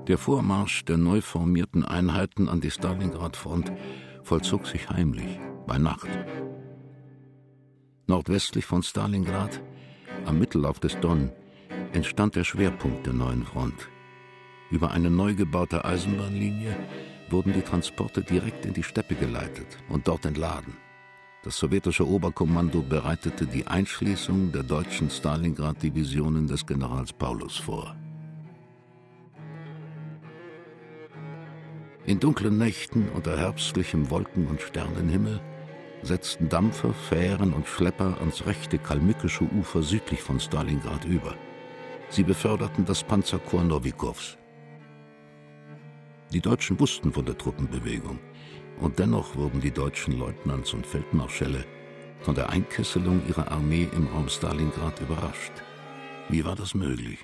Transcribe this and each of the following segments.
Der Vormarsch der neu formierten Einheiten an die Stalingrad-Front vollzog sich heimlich, bei Nacht. Nordwestlich von Stalingrad, am Mittellauf des Don, entstand der Schwerpunkt der neuen Front. Über eine neu gebaute Eisenbahnlinie wurden die Transporte direkt in die Steppe geleitet und dort entladen. Das sowjetische Oberkommando bereitete die Einschließung der deutschen Stalingrad-Divisionen des Generals Paulus vor. In dunklen Nächten unter herbstlichem Wolken- und Sternenhimmel setzten Dampfer, Fähren und Schlepper ans rechte kalmykische Ufer südlich von Stalingrad über. Sie beförderten das Panzerkorps Nowikows. Die Deutschen wussten von der Truppenbewegung, und dennoch wurden die deutschen Leutnants und Feldmarschälle von der Einkesselung ihrer Armee im Raum Stalingrad überrascht. Wie war das möglich?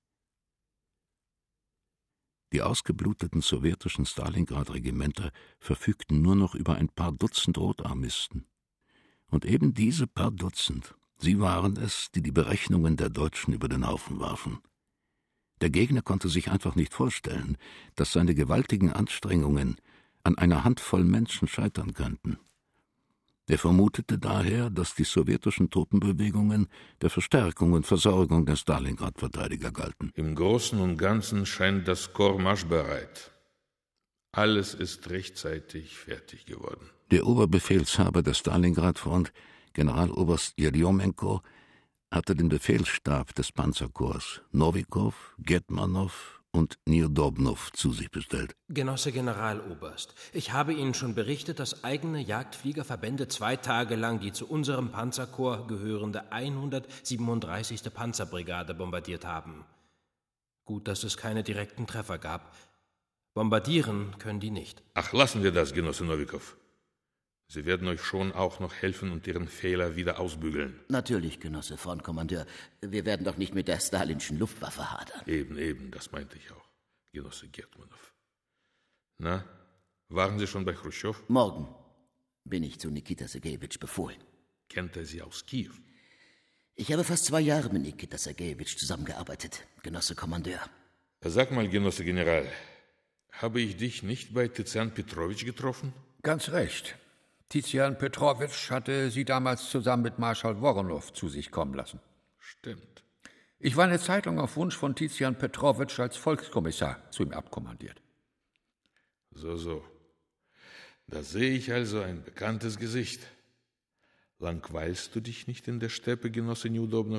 Die ausgebluteten sowjetischen Stalingrad-Regimenter verfügten nur noch über ein paar Dutzend Rotarmisten. Und eben diese paar Dutzend, sie waren es, die die Berechnungen der Deutschen über den Haufen warfen. Der Gegner konnte sich einfach nicht vorstellen, dass seine gewaltigen Anstrengungen an einer Handvoll Menschen scheitern könnten. Er vermutete daher, dass die sowjetischen Truppenbewegungen der Verstärkung und Versorgung der Stalingrad-Verteidiger galten. Im Großen und Ganzen scheint das Korps marschbereit. Alles ist rechtzeitig fertig geworden. Der Oberbefehlshaber der Stalingrad-Front, Generaloberst Jerjomenko, hatte den Befehlsstab des Panzerkorps Nowikow, Getmanow und Niedobnow zu sich bestellt. Genosse Generaloberst, ich habe Ihnen schon berichtet, dass eigene Jagdfliegerverbände 2 Tage lang die zu unserem Panzerkorps gehörende 137. Panzerbrigade bombardiert haben. Gut, dass es keine direkten Treffer gab. Bombardieren können die nicht. Ach, lassen wir das, Genosse Nowikow. Sie werden euch schon auch noch helfen und Ihren Fehler wieder ausbügeln. Natürlich, Genosse Frontkommandeur. Wir werden doch nicht mit der stalinschen Luftwaffe hadern. Eben, das meinte ich auch, Genosse Getmanow. Na, waren Sie schon bei Chruschtschow? Morgen bin ich zu Nikita Sergejewitsch befohlen. Kennt er Sie aus Kiew? Ich habe fast 2 Jahre mit Nikita Sergejewitsch zusammengearbeitet, Genosse Kommandeur. Sag mal, Genosse General, habe ich dich nicht bei Tizian Petrowitsch getroffen? Ganz recht. Tizian Petrowitsch hatte Sie damals zusammen mit Marschall Woronow zu sich kommen lassen. Stimmt. Ich war eine Zeit lang auf Wunsch von Tizian Petrowitsch als Volkskommissar zu ihm abkommandiert. So. Da sehe ich also ein bekanntes Gesicht. Langweilst du dich nicht in der Steppe, Genosse Niedobnow?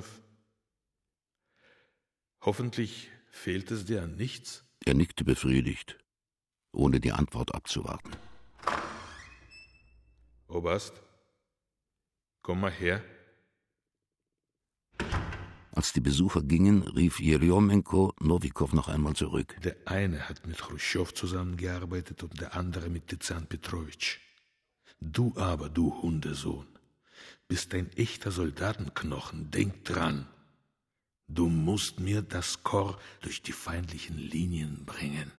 Hoffentlich fehlt es dir an nichts? Er nickte befriedigt, ohne die Antwort abzuwarten. Oberst, komm mal her. Als die Besucher gingen, rief Jerjomenko Nowikow noch einmal zurück. Der eine hat mit Chruschtschow zusammengearbeitet und der andere mit Tizian Petrowitsch. Du aber, du Hundesohn, bist ein echter Soldatenknochen, denk dran. Du musst mir das Korps durch die feindlichen Linien bringen.